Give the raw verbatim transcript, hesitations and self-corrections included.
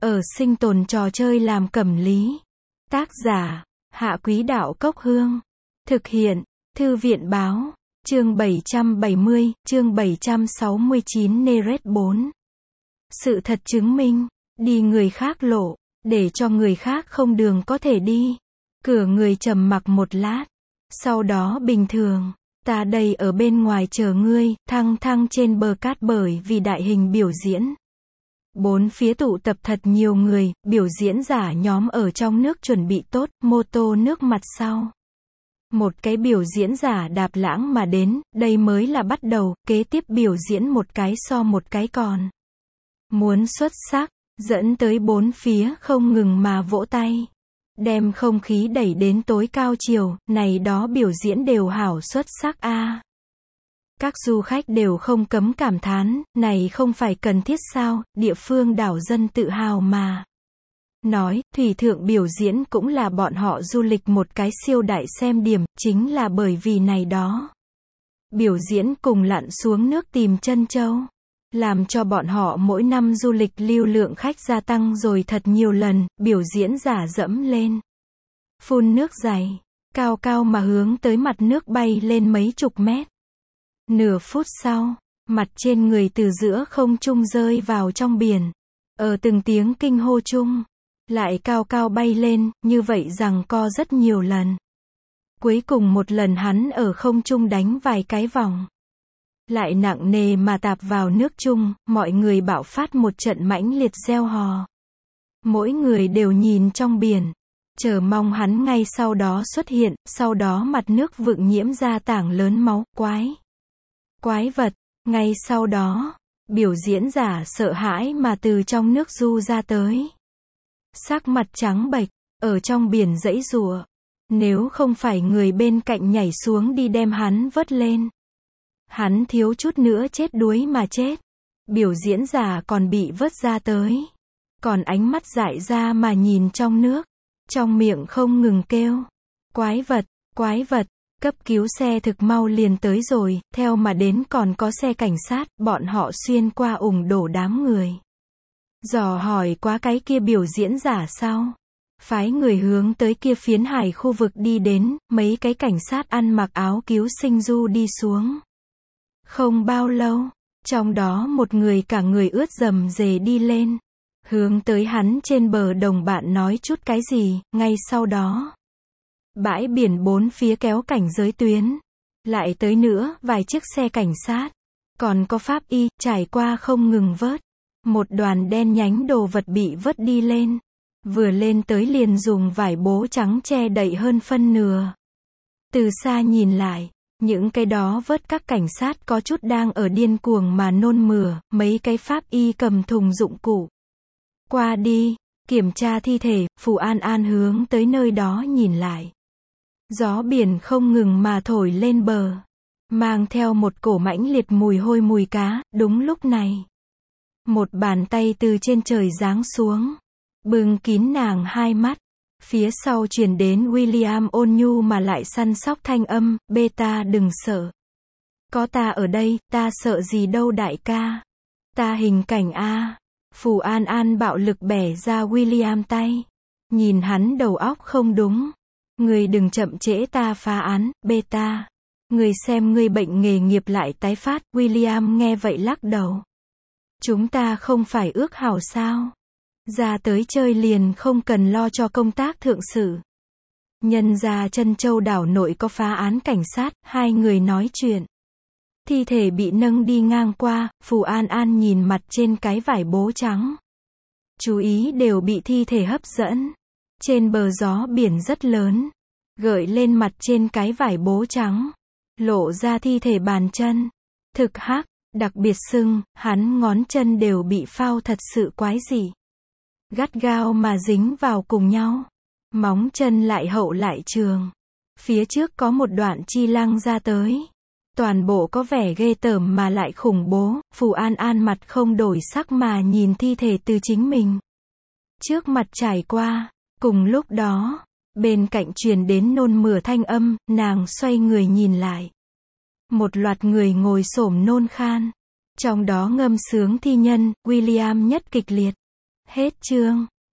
ở sinh tồn trò chơi làm cẩm lý. Tác giả, Hạ Quý Đạo Cốc Hương. Thực hiện, Thư viện Báo. Chương bảy trăm bảy mươi, chương bảy trăm sáu mươi chín Neret bốn. Sự thật chứng minh, đi người khác lộ, để cho người khác không đường có thể đi. Cửa người trầm mặc một lát. Sau đó bình thường, ta đây ở bên ngoài chờ ngươi, thăng thăng trên bờ cát bởi vì đại hình biểu diễn. Bốn phía tụ tập thật nhiều người, biểu diễn giả nhóm ở trong nước chuẩn bị tốt, mô tô nước mặt sau. Một cái biểu diễn giả đạp lãng mà đến, đây mới là bắt đầu, kế tiếp biểu diễn một cái so một cái còn. Muốn xuất sắc, dẫn tới bốn phía không ngừng mà vỗ tay. Đem không khí đẩy đến tối cao chiều, này đó biểu diễn đều hảo xuất sắc a. À. Các du khách đều không cấm cảm thán, này không phải cần thiết sao, địa phương đảo dân tự hào mà. Nói, thủy thượng biểu diễn cũng là bọn họ du lịch một cái siêu đại xem điểm, chính là bởi vì này đó. Biểu diễn cùng lặn xuống nước tìm chân châu. Làm cho bọn họ mỗi năm du lịch lưu lượng khách gia tăng rồi thật nhiều lần, biểu diễn giả dẫm lên. Phun nước dày, cao cao mà hướng tới mặt nước bay lên mấy chục mét. Nửa phút sau, mặt trên người từ giữa không trung rơi vào trong biển. Ở từng tiếng kinh hô chung, lại cao cao bay lên, như vậy rằng co rất nhiều lần. Cuối cùng một lần hắn ở không trung đánh vài cái vòng. Lại nặng nề mà tạp vào nước chung, mọi người bạo phát một trận mãnh liệt reo hò. Mỗi người đều nhìn trong biển, chờ mong hắn ngay sau đó xuất hiện, sau đó mặt nước vượng nhiễm ra tảng lớn máu, quái. Quái vật, ngay sau đó, biểu diễn giả sợ hãi mà từ trong nước du ra tới. Sắc mặt trắng bệch, ở trong biển giãy giụa. Nếu không phải người bên cạnh nhảy xuống đi đem hắn vớt lên. Hắn thiếu chút nữa chết đuối mà chết. Biểu diễn giả còn bị vớt ra tới. Còn ánh mắt dại ra mà nhìn trong nước. Trong miệng không ngừng kêu. Quái vật, quái vật. Cấp cứu xe thực mau liền tới rồi, theo mà đến còn có xe cảnh sát, bọn họ xuyên qua ủng đổ đám người. Dò hỏi qua cái kia biểu diễn giả sau. Phái người hướng tới kia phiến hải khu vực đi đến, mấy cái cảnh sát ăn mặc áo cứu sinh du đi xuống. Không bao lâu, trong đó một người cả người ướt rầm rề đi lên. Hướng tới hắn trên bờ đồng bạn nói chút cái gì, ngay sau đó. Bãi biển bốn phía kéo cảnh giới tuyến. Lại tới nữa, vài chiếc xe cảnh sát. Còn có pháp y, trải qua không ngừng vớt. Một đoàn đen nhánh đồ vật bị vớt đi lên. Vừa lên tới liền dùng vải bố trắng che đậy hơn phân nửa. Từ xa nhìn lại, những cái đó vớt các cảnh sát có chút đang ở điên cuồng mà nôn mửa, mấy cái pháp y cầm thùng dụng cụ. Qua đi, kiểm tra thi thể, Phù An An hướng tới nơi đó nhìn lại. Gió biển không ngừng mà thổi lên bờ, mang theo một cổ mãnh liệt mùi hôi mùi cá, đúng lúc này. Một bàn tay từ trên trời giáng xuống, bưng kín nàng hai mắt, phía sau truyền đến William ôn nhu mà lại săn sóc thanh âm, beta đừng sợ. Có ta ở đây, ta sợ gì đâu đại ca. Ta hình cảnh a. Phù An An bạo lực bẻ ra William tay. Nhìn hắn đầu óc không đúng. Người đừng chậm trễ ta phá án, beta. Người xem ngươi bệnh nghề nghiệp lại tái phát, William nghe vậy lắc đầu. Chúng ta không phải ước hảo sao? Ra tới chơi liền không cần lo cho công tác thượng sự. Nhân ra Trân Châu đảo nội có phá án cảnh sát, hai người nói chuyện. Thi thể bị nâng đi ngang qua, Phù An An nhìn mặt trên cái vải bố trắng. Chú ý đều bị thi thể hấp dẫn. Trên bờ gió biển rất lớn. Gợi lên mặt trên cái vải bố trắng. Lộ ra thi thể bàn chân. Thực hắc, đặc biệt sưng, hắn ngón chân đều bị phao thật sự quái dị. Gắt gao mà dính vào cùng nhau. Móng chân lại hậu lại trường. Phía trước có một đoạn chi lăng ra tới. Toàn bộ có vẻ ghê tởm mà lại khủng bố. Phù An An mặt không đổi sắc mà nhìn thi thể từ chính mình. Trước mặt trải qua. Cùng lúc đó, bên cạnh truyền đến nôn mửa thanh âm, nàng xoay người nhìn lại. Một loạt người ngồi xổm nôn khan. Trong đó ngâm sướng thi nhân, William nhất kịch liệt. Hết chương.